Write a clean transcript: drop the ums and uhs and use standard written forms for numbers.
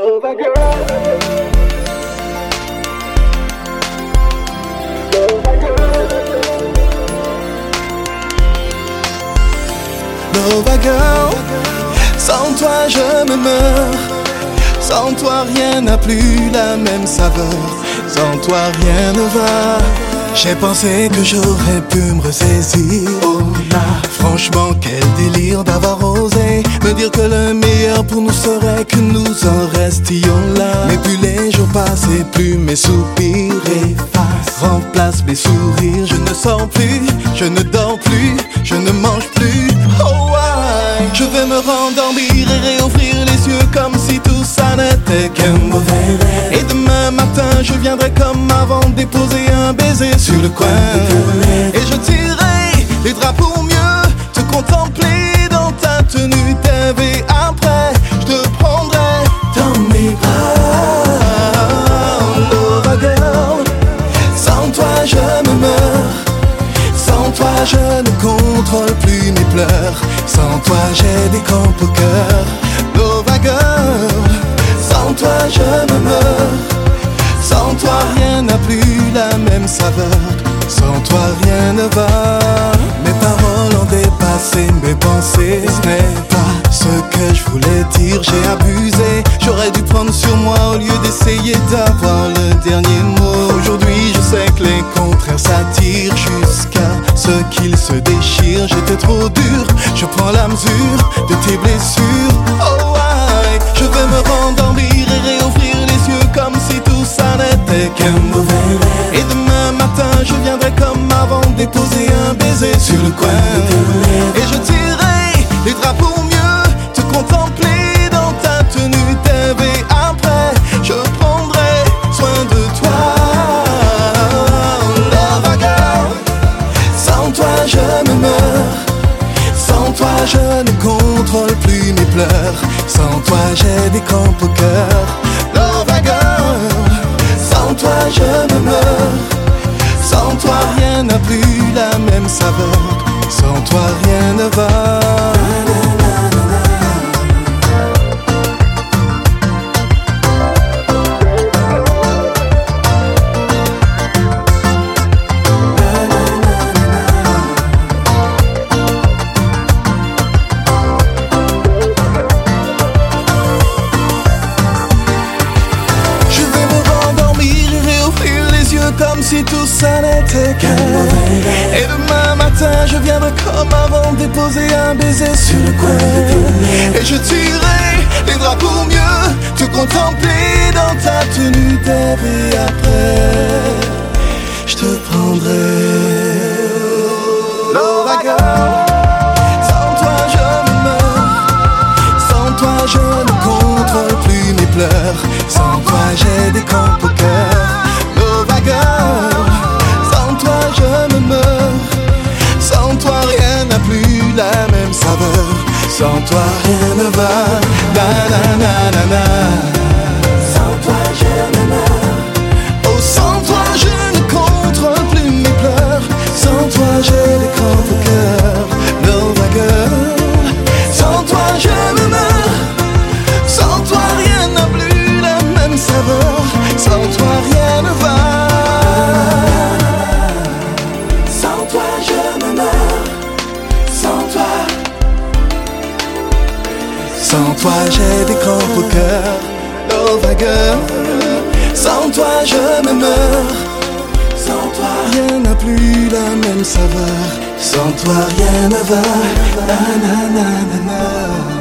Nova girl. Nova girl, sans toi je me meurs. Sans toi rien n'a plus la même saveur. Sans toi rien ne va. J'ai pensé que j'aurais pu me ressaisir. Oh là, franchement quel délire d'avoir osé me dire que le meilleur pour nous serait que nous en restions là. Mais plus les jours passent et plus mes soupirs effacent, remplacent mes sourires. Je ne sors plus, je ne dors plus, je ne mange plus. Oh why? Je vais me rendormir et réouvrir les yeux comme si tout ça n'était qu'un mauvais rêve. Et demain matin je viendrai comme avant déposer un baiser sur le coin. Et je tirerai les draps pour mieux te contempler dans ta tenue TV. Après je te prendrai dans mes bras. Nova girl, sans toi je me meurs. Sans toi je ne contrôle plus mes pleurs. Sans toi j'ai des crampes au cœur. Nova girl, sans toi je me meurs. Sans toi rien n'a plus la même saveur. Sans toi rien ne va. Mes paroles ont dépassé mes pensées. Ce n'est pas ce que je voulais dire. J'ai abusé, j'aurais dû prendre sur moi au lieu d'essayer d'avoir le dernier mot. Aujourd'hui je sais que les contraires s'attirent jusqu'à ce qu'ils se déchirent. J'étais trop dur, je prends la mesure de tes blessures. Oh why? Je vais me rendormir et réouvrir les yeux comme si tout ça n'était qu'un mauvais rêve. Et demain matin je viendrai comme avant déposer un baiser sur le coin. Et je tirerai les draps pour mieux te contempler dans ta tenue TV. Après je prendrai soin de toi. Nova girl, sans toi je me meurs. Sans toi je ne contrôle plus mes pleurs. Sans toi j'ai des crampes au cœur. Nova girl, sans toi je me meurs. Sans toi rien n'a plus la même saveur. Sans toi rien ne va. Comme si tout ça n'était qu'un mauvais rêve. Et demain matin je viendrai comme avant déposer un baiser sur le coin. Et je tirerai les draps pour mieux te contempler dans ta tenue TV. Après je te prendrai. Nova girl, sans toi je me meurs. Sans toi je ne contrôle plus mes pleurs. Sans toi j'ai des crampes au cœur. Nova girl, sans toi je me meurs. Sans toi rien n'a plus la même saveur. Sans toi rien ne va. Na na na na na. Sans toi je me meurs. Oh sans toi je ne contrôle plus mes pleurs. Sans toi j'ai des crampes au cœur. Nova girl, sans toi je me meurs. Sans toi rien n'a plus la même saveur. Sans toi rien ne va. Sans toi je me meurs. Sans toi. Sans toi j'ai des crampes au cœur. Nova girl, sans toi je me meurs. Sans toi rien n'a plus la même saveur. Sans toi rien ne va. Na na na na na.